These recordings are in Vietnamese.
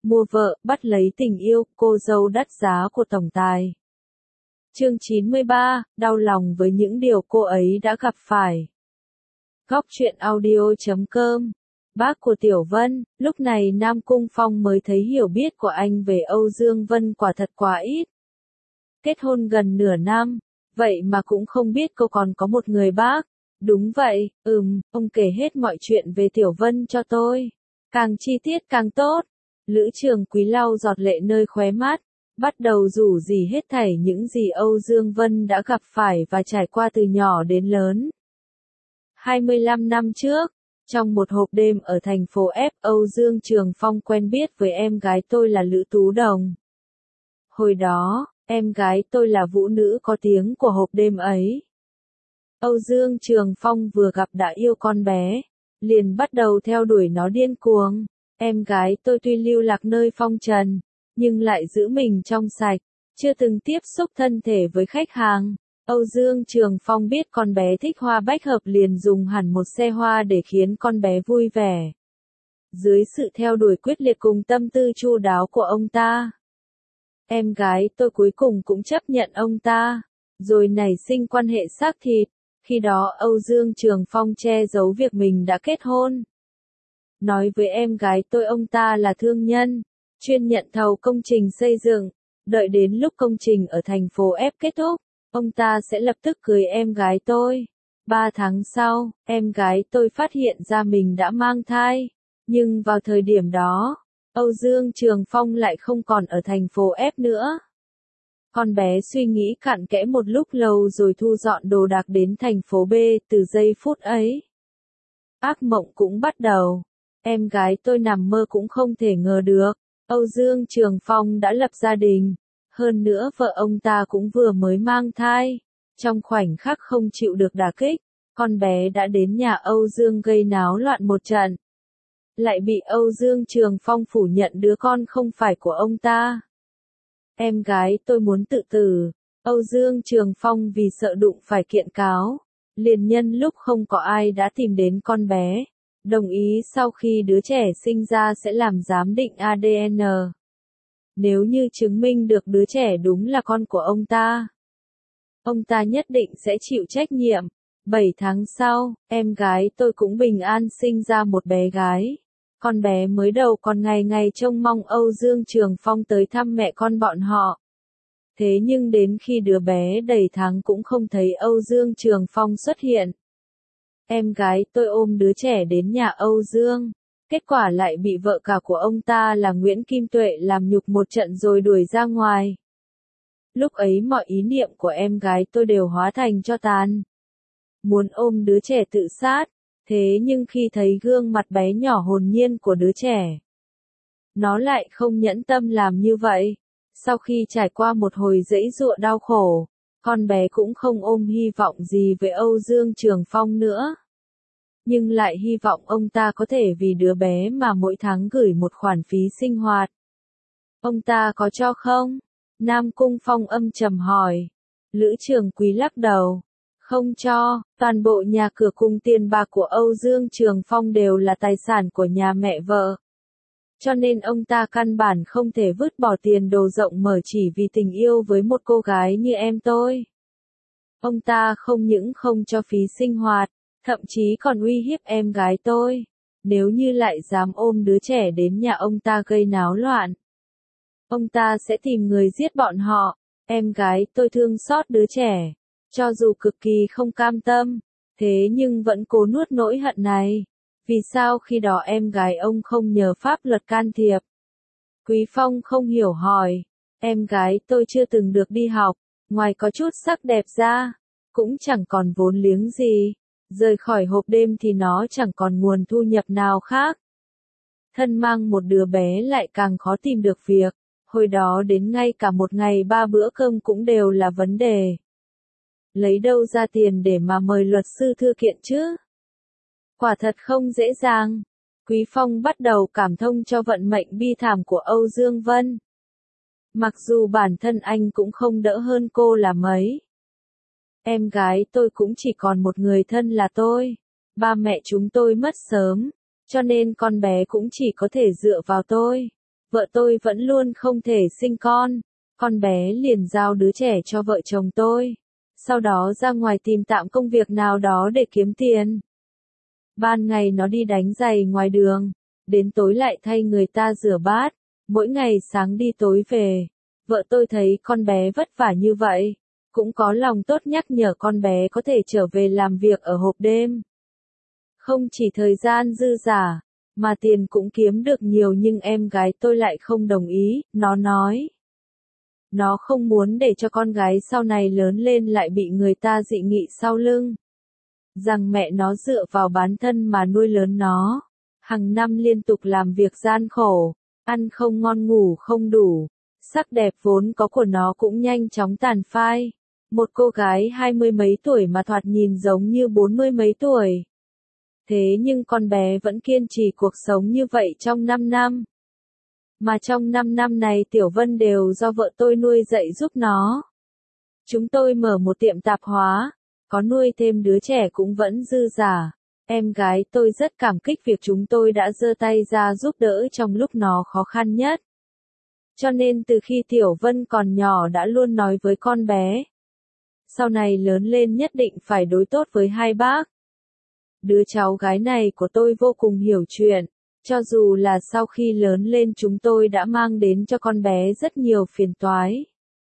mua vợ, bắt lấy tình yêu, cô dâu đắt giá của tổng tài. Chương 93, đau lòng với những điều cô ấy đã gặp phải. Góc truyện audio.com. Bác của Tiểu Vân, lúc này Nam Cung Phong mới thấy hiểu biết của anh về Âu Dương Vân quả thật quá ít. Kết hôn gần nửa năm, vậy mà cũng không biết cô còn có một người bác. Đúng vậy, ông kể hết mọi chuyện về Tiểu Vân cho tôi. Càng chi tiết càng tốt. Lữ Trường Quý lau giọt lệ nơi khóe mắt, bắt đầu rủ rỉ hết thảy những gì Âu Dương Vân đã gặp phải và trải qua từ nhỏ đến lớn. 25 năm trước, trong một hộp đêm ở thành phố F, Âu Dương Trường Phong quen biết với em gái tôi là Lữ Tú Đồng. Hồi đó, em gái tôi là vũ nữ có tiếng của hộp đêm ấy. Âu Dương Trường Phong vừa gặp đã yêu con bé, liền bắt đầu theo đuổi nó điên cuồng. Em gái tôi tuy lưu lạc nơi phong trần, nhưng lại giữ mình trong sạch, chưa từng tiếp xúc thân thể với khách hàng. Âu Dương Trường Phong biết con bé thích hoa bách hợp liền dùng hẳn một xe hoa để khiến con bé vui vẻ. Dưới sự theo đuổi quyết liệt cùng tâm tư chu đáo của ông ta, em gái tôi cuối cùng cũng chấp nhận ông ta, rồi nảy sinh quan hệ xác thịt. Khi đó Âu Dương Trường Phong che giấu việc mình đã kết hôn. Nói với em gái tôi ông ta là thương nhân, chuyên nhận thầu công trình xây dựng. Đợi đến lúc công trình ở thành phố F kết thúc, ông ta sẽ lập tức cưới em gái tôi. 3 tháng sau, em gái tôi phát hiện ra mình đã mang thai. Nhưng vào thời điểm đó, Âu Dương Trường Phong lại không còn ở thành phố F nữa. Con bé suy nghĩ cặn kẽ một lúc lâu rồi thu dọn đồ đạc đến thành phố B. Từ giây phút ấy, ác mộng cũng bắt đầu. Em gái tôi nằm mơ cũng không thể ngờ được, Âu Dương Trường Phong đã lập gia đình. Hơn nữa vợ ông ta cũng vừa mới mang thai. Trong khoảnh khắc không chịu được đả kích, con bé đã đến nhà Âu Dương gây náo loạn một trận. Lại bị Âu Dương Trường Phong phủ nhận đứa con không phải của ông ta. Em gái tôi muốn tự tử. Âu Dương Trường Phong vì sợ đụng phải kiện cáo, liền nhân lúc không có ai đã tìm đến con bé, đồng ý sau khi đứa trẻ sinh ra sẽ làm giám định ADN. Nếu như chứng minh được đứa trẻ đúng là con của ông ta nhất định sẽ chịu trách nhiệm. 7 tháng sau, em gái tôi cũng bình an sinh ra một bé gái. Con bé mới đầu còn ngày ngày trông mong Âu Dương Trường Phong tới thăm mẹ con bọn họ. Thế nhưng đến khi đứa bé đầy tháng cũng không thấy Âu Dương Trường Phong xuất hiện. Em gái tôi ôm đứa trẻ đến nhà Âu Dương. Kết quả lại bị vợ cả của ông ta là Nguyễn Kim Tuệ làm nhục một trận rồi đuổi ra ngoài. Lúc ấy mọi ý niệm của em gái tôi đều hóa thành tro tàn. Muốn ôm đứa trẻ tự sát, thế nhưng khi thấy gương mặt bé nhỏ hồn nhiên của đứa trẻ, nó lại không nhẫn tâm làm như vậy. Sau khi trải qua một hồi giãy giụa đau khổ, con bé cũng không ôm hy vọng gì với Âu Dương Trường Phong nữa. Nhưng lại hy vọng ông ta có thể vì đứa bé mà mỗi tháng gửi một khoản phí sinh hoạt. Ông ta có cho không? Nam Cung Phong âm trầm hỏi. Lữ Trường Quý lắc đầu. Không cho, toàn bộ nhà cửa cùng tiền bạc của Âu Dương Trường Phong đều là tài sản của nhà mẹ vợ. Cho nên ông ta căn bản không thể vứt bỏ tiền đồ rộng mở chỉ vì tình yêu với một cô gái như em tôi. Ông ta không những không cho phí sinh hoạt, thậm chí còn uy hiếp em gái tôi. Nếu như lại dám ôm đứa trẻ đến nhà ông ta gây náo loạn, ông ta sẽ tìm người giết bọn họ. Em gái tôi thương xót đứa trẻ, cho dù cực kỳ không cam tâm, thế nhưng vẫn cố nuốt nỗi hận này. Vì sao khi đó em gái ông không nhờ pháp luật can thiệp? Quý Phong không hiểu hỏi. Em gái tôi chưa từng được đi học, ngoài có chút sắc đẹp ra, cũng chẳng còn vốn liếng gì. Rời khỏi hộp đêm thì nó chẳng còn nguồn thu nhập nào khác. Thân mang một đứa bé lại càng khó tìm được việc. Hồi đó đến ngay cả một ngày 3 bữa cơm cũng đều là vấn đề. Lấy đâu ra tiền để mà mời luật sư thư kiện chứ? Quả thật không dễ dàng. Quý Phong bắt đầu cảm thông cho vận mệnh bi thảm của Âu Dương Vân. Mặc dù bản thân anh cũng không đỡ hơn cô là mấy. Em gái tôi cũng chỉ còn một người thân là tôi. Ba mẹ chúng tôi mất sớm, cho nên con bé cũng chỉ có thể dựa vào tôi. vợ tôi vẫn luôn không thể sinh con bé liền giao đứa trẻ cho vợ chồng tôi. Sau đó ra ngoài tìm tạm công việc nào đó để kiếm tiền. Ban ngày nó đi đánh giày ngoài đường, đến tối lại thay người ta rửa bát, mỗi ngày sáng đi tối về. Vợ tôi thấy con bé vất vả như vậy, cũng có lòng tốt nhắc nhở con bé có thể trở về làm việc ở hộp đêm. Không chỉ thời gian dư dả, mà tiền cũng kiếm được nhiều, nhưng em gái tôi lại không đồng ý, nó nói. Nó không muốn để cho con gái sau này lớn lên lại bị người ta dị nghị sau lưng. Rằng mẹ nó dựa vào bán thân mà nuôi lớn nó. Hàng năm liên tục làm việc gian khổ, ăn không ngon ngủ không đủ. Sắc đẹp vốn có của nó cũng nhanh chóng tàn phai. Một cô gái 20 mấy tuổi mà thoạt nhìn giống như 40 mấy tuổi. Thế nhưng con bé vẫn kiên trì cuộc sống như vậy trong 5 năm. Mà trong 5 năm này Tiểu Vân đều do vợ tôi nuôi dạy giúp nó. Chúng tôi mở một tiệm tạp hóa, có nuôi thêm đứa trẻ cũng vẫn dư giả. Em gái tôi rất cảm kích việc chúng tôi đã giơ tay ra giúp đỡ trong lúc nó khó khăn nhất. Cho nên từ khi Tiểu Vân còn nhỏ đã luôn nói với con bé. Sau này lớn lên nhất định phải đối tốt với hai bác. Đứa cháu gái này của tôi vô cùng hiểu chuyện. Cho dù là sau khi lớn lên chúng tôi đã mang đến cho con bé rất nhiều phiền toái.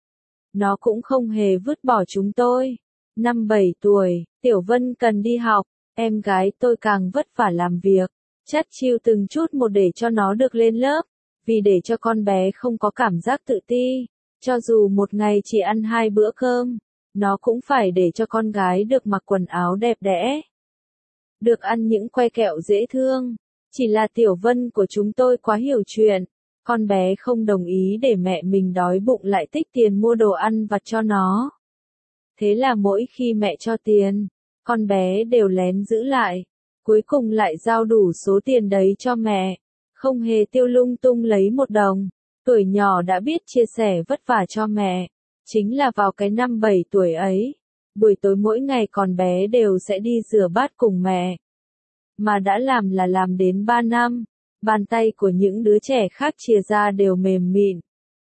Nó cũng không hề vứt bỏ chúng tôi. Năm 7 tuổi, Tiểu Vân cần đi học, em gái tôi càng vất vả làm việc, chắt chiu từng chút một để cho nó được lên lớp, vì để cho con bé không có cảm giác tự ti, cho dù một ngày chỉ ăn 2 bữa cơm, nó cũng phải để cho con gái được mặc quần áo đẹp đẽ, được ăn những que kẹo dễ thương. Chỉ là Tiểu Vân của chúng tôi quá hiểu chuyện, con bé không đồng ý để mẹ mình đói bụng lại tích tiền mua đồ ăn vặt cho nó. Thế là mỗi khi mẹ cho tiền, con bé đều lén giữ lại, cuối cùng lại giao đủ số tiền đấy cho mẹ, không hề tiêu lung tung lấy một đồng. Tuổi nhỏ đã biết chia sẻ vất vả cho mẹ, chính là vào cái năm 7 tuổi ấy, buổi tối mỗi ngày con bé đều sẽ đi rửa bát cùng mẹ. Mà đã làm là làm đến 3 năm, bàn tay của những đứa trẻ khác chìa ra đều mềm mịn.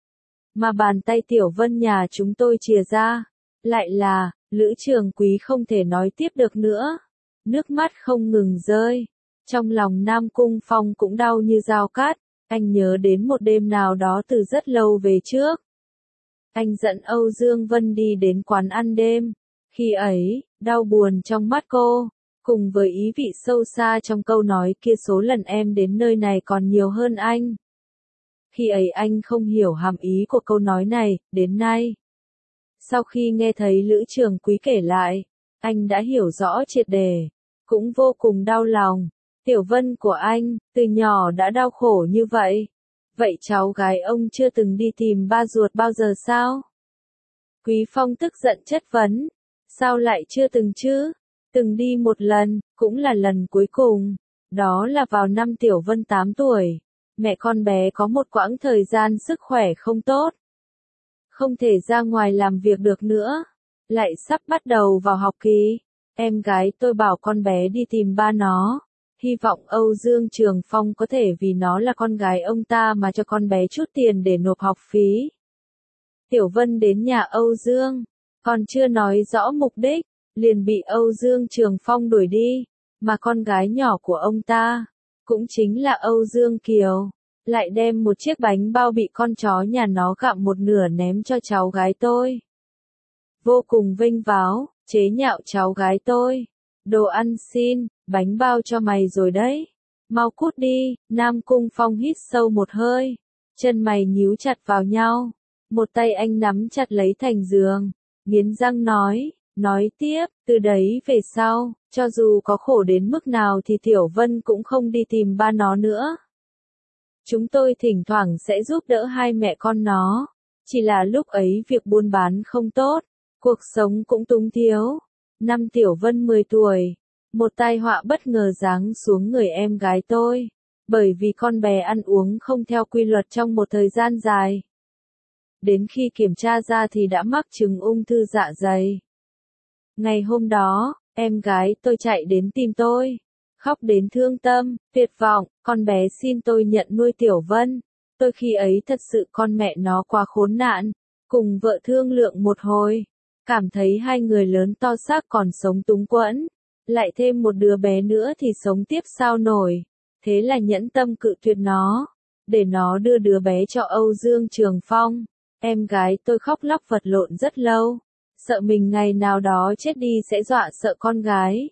Mà bàn tay Tiểu Vân nhà chúng tôi chìa ra, lại là, Lữ Trường Quý không thể nói tiếp được nữa. Nước mắt không ngừng rơi. Trong lòng Nam Cung Phong cũng đau như dao cắt. Anh nhớ đến một đêm nào đó từ rất lâu về trước. Anh dẫn Âu Dương Vân đi đến quán ăn đêm. Khi ấy, đau buồn trong mắt cô, cùng với ý vị sâu xa trong câu nói kia số lần em đến nơi này còn nhiều hơn anh. Khi ấy anh không hiểu hàm ý của câu nói này, đến nay. Sau khi nghe thấy Lữ Trường Quý kể lại, anh đã hiểu rõ triệt để, cũng vô cùng đau lòng. Tiểu Vân của anh, từ nhỏ đã đau khổ như vậy. Vậy cháu gái ông chưa từng đi tìm ba ruột bao giờ sao? Quý Phong tức giận chất vấn. Sao lại chưa từng chứ? Từng đi một lần, cũng là lần cuối cùng. Đó là vào năm Tiểu Vân 8 tuổi. Mẹ con bé có một quãng thời gian sức khỏe không tốt. Không thể ra ngoài làm việc được nữa. Lại sắp bắt đầu vào học kỳ. Em gái tôi bảo con bé đi tìm ba nó. Hy vọng Âu Dương Trường Phong có thể vì nó là con gái ông ta mà cho con bé chút tiền để nộp học phí. Tiểu Vân đến nhà Âu Dương, còn chưa nói rõ mục đích, liền bị Âu Dương Trường Phong đuổi đi, mà con gái nhỏ của ông ta, cũng chính là Âu Dương Kiều, lại đem một chiếc bánh bao bị con chó nhà nó gặm một nửa ném cho cháu gái tôi. Vô cùng vênh váo, chế nhạo cháu gái tôi. Đồ ăn xin, bánh bao cho mày rồi đấy. Mau cút đi. Nam Cung Phong hít sâu một hơi. Chân mày nhíu chặt vào nhau. Một tay anh nắm chặt lấy thành giường. Nghiến răng nói tiếp, từ đấy về sau, cho dù có khổ đến mức nào thì Tiểu Vân cũng không đi tìm ba nó nữa. Chúng tôi thỉnh thoảng sẽ giúp đỡ hai mẹ con nó. Chỉ là lúc ấy việc buôn bán không tốt, cuộc sống cũng túng thiếu. Năm Tiểu Vân 10 tuổi, một tai họa bất ngờ giáng xuống người em gái tôi, bởi vì con bé ăn uống không theo quy luật trong một thời gian dài. Đến khi kiểm tra ra thì đã mắc chứng ung thư dạ dày. Ngày hôm đó, em gái tôi chạy đến tìm tôi, khóc đến thương tâm, tuyệt vọng, con bé xin tôi nhận nuôi Tiểu Vân. Tôi khi ấy thật sự con mẹ nó quá khốn nạn, cùng vợ thương lượng một hồi, cảm thấy hai người lớn to xác còn sống túng quẫn, lại thêm một đứa bé nữa thì sống tiếp sao nổi, thế là nhẫn tâm cự tuyệt nó, để nó đưa đứa bé cho Âu Dương Trường Phong. Em gái tôi khóc lóc vật lộn rất lâu, sợ mình ngày nào đó chết đi sẽ dọa sợ con gái,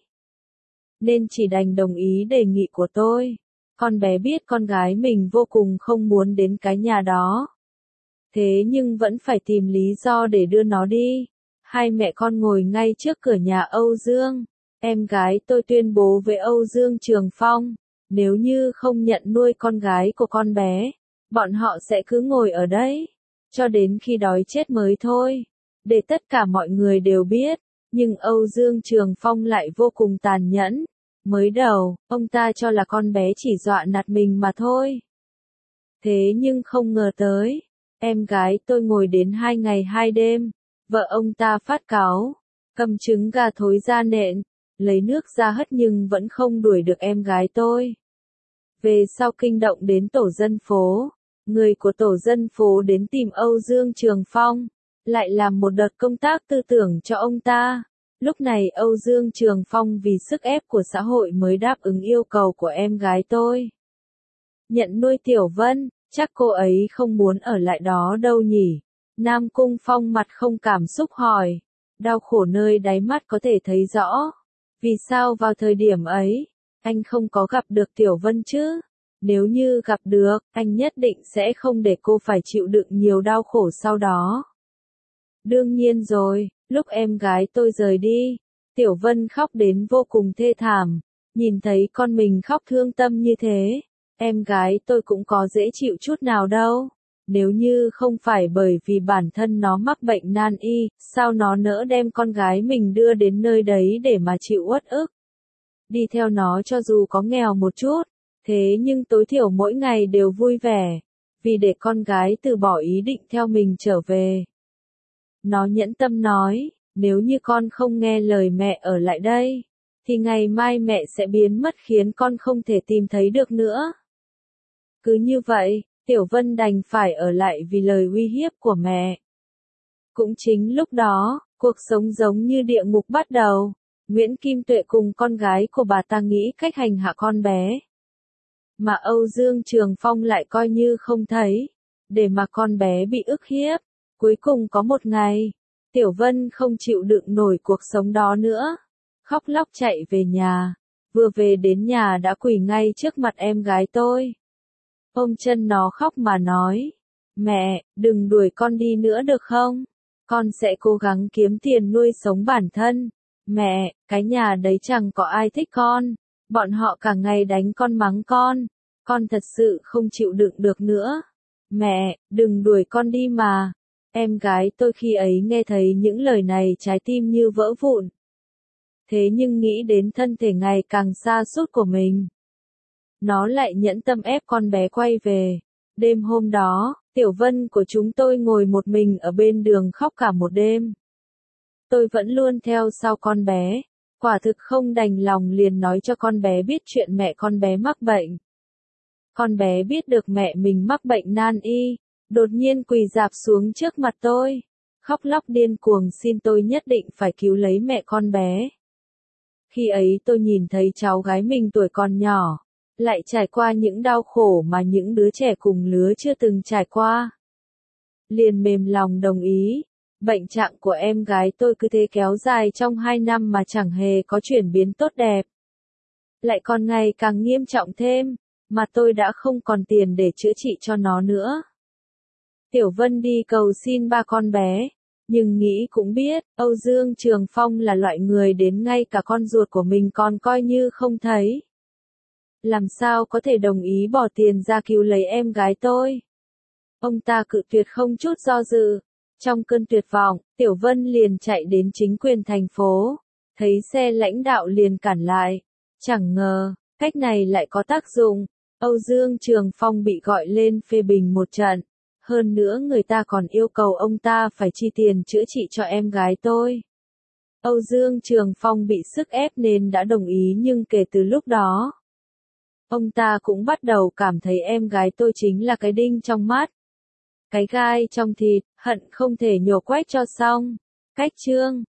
nên chỉ đành đồng ý đề nghị của tôi. Con bé biết con gái mình vô cùng không muốn đến cái nhà đó, thế nhưng vẫn phải tìm lý do để đưa nó đi. Hai mẹ con ngồi ngay trước cửa nhà Âu Dương. Em gái tôi tuyên bố với Âu Dương Trường Phong, nếu như không nhận nuôi con gái của con bé, bọn họ sẽ cứ ngồi ở đây, cho đến khi đói chết mới thôi, để tất cả mọi người đều biết. Nhưng Âu Dương Trường Phong lại vô cùng tàn nhẫn. Mới đầu, ông ta cho là con bé chỉ dọa nạt mình mà thôi. Thế nhưng không ngờ tới, em gái tôi ngồi đến 2 ngày 2 đêm, vợ ông ta phát cáu, cầm trứng gà thối ra nện, lấy nước ra hất nhưng vẫn không đuổi được em gái tôi. Về sau kinh động đến tổ dân phố, người của tổ dân phố đến tìm Âu Dương Trường Phong, lại làm một đợt công tác tư tưởng cho ông ta. Lúc này Âu Dương Trường Phong vì sức ép của xã hội mới đáp ứng yêu cầu của em gái tôi. Nhận nuôi Tiểu Vân, chắc cô ấy không muốn ở lại đó đâu nhỉ? Nam Cung Phong mặt không cảm xúc hỏi. Đau khổ nơi đáy mắt có thể thấy rõ. Vì sao vào thời điểm ấy, anh không có gặp được Tiểu Vân chứ? Nếu như gặp được, anh nhất định sẽ không để cô phải chịu đựng nhiều đau khổ sau đó. Đương nhiên rồi, lúc em gái tôi rời đi, Tiểu Vân khóc đến vô cùng thê thảm. Nhìn thấy con mình khóc thương tâm như thế, em gái tôi cũng có dễ chịu chút nào đâu. Nếu như không phải bởi vì bản thân nó mắc bệnh nan y, sao nó nỡ đem con gái mình đưa đến nơi đấy để mà chịu uất ức. Đi theo nó cho dù có nghèo một chút, thế nhưng tối thiểu mỗi ngày đều vui vẻ, vì để con gái từ bỏ ý định theo mình trở về. Nó nhẫn tâm nói, nếu như con không nghe lời mẹ ở lại đây, thì ngày mai mẹ sẽ biến mất khiến con không thể tìm thấy được nữa. Cứ như vậy, Tiểu Vân đành phải ở lại vì lời uy hiếp của mẹ. Cũng chính lúc đó, cuộc sống giống như địa ngục bắt đầu. Nguyễn Kim Tuệ cùng con gái của bà ta nghĩ cách hành hạ con bé. Mà Âu Dương Trường Phong lại coi như không thấy, để mà con bé bị ức hiếp. Cuối cùng có một ngày, Tiểu Vân không chịu đựng nổi cuộc sống đó nữa. Khóc lóc chạy về nhà. Vừa về đến nhà đã quỳ ngay trước mặt em gái tôi. Ôm chân nó khóc mà nói, mẹ, đừng đuổi con đi nữa được không? Con sẽ cố gắng kiếm tiền nuôi sống bản thân. Mẹ, cái nhà đấy chẳng có ai thích con. Bọn họ cả ngày đánh con mắng con thật sự không chịu đựng được nữa. Mẹ, đừng đuổi con đi mà. Em gái tôi khi ấy nghe thấy những lời này trái tim như vỡ vụn. Thế nhưng nghĩ đến thân thể ngày càng sa sút của mình, nó lại nhẫn tâm ép con bé quay về. Đêm hôm đó, Tiểu Vân của chúng tôi ngồi một mình ở bên đường khóc cả một đêm. Tôi vẫn luôn theo sau con bé, quả thực không đành lòng liền nói cho con bé biết chuyện mẹ con bé mắc bệnh. Con bé biết được mẹ mình mắc bệnh nan y, đột nhiên quỳ rạp xuống trước mặt tôi, khóc lóc điên cuồng xin tôi nhất định phải cứu lấy mẹ con bé. Khi ấy tôi nhìn thấy cháu gái mình tuổi còn nhỏ, lại trải qua những đau khổ mà những đứa trẻ cùng lứa chưa từng trải qua. Liền mềm lòng đồng ý. Bệnh trạng của em gái tôi cứ thế kéo dài trong 2 năm mà chẳng hề có chuyển biến tốt đẹp. Lại còn ngày càng nghiêm trọng thêm, mà tôi đã không còn tiền để chữa trị cho nó nữa. Tiểu Vân đi cầu xin ba con bé, nhưng nghĩ cũng biết, Âu Dương Trường Phong là loại người đến ngay cả con ruột của mình còn coi như không thấy. Làm sao có thể đồng ý bỏ tiền ra cứu lấy em gái tôi? Ông ta cự tuyệt không chút do dự. Trong cơn tuyệt vọng, Tiểu Vân liền chạy đến chính quyền thành phố. Thấy xe lãnh đạo liền cản lại. Chẳng ngờ, cách này lại có tác dụng. Âu Dương Trường Phong bị gọi lên phê bình một trận. Hơn nữa người ta còn yêu cầu ông ta phải chi tiền chữa trị cho em gái tôi. Âu Dương Trường Phong bị sức ép nên đã đồng ý nhưng kể từ lúc đó, Ông ta cũng bắt đầu cảm thấy em gái tôi chính là cái đinh trong mắt. Cái gai trong thịt, hận không thể nhổ quách cho xong. Cách chương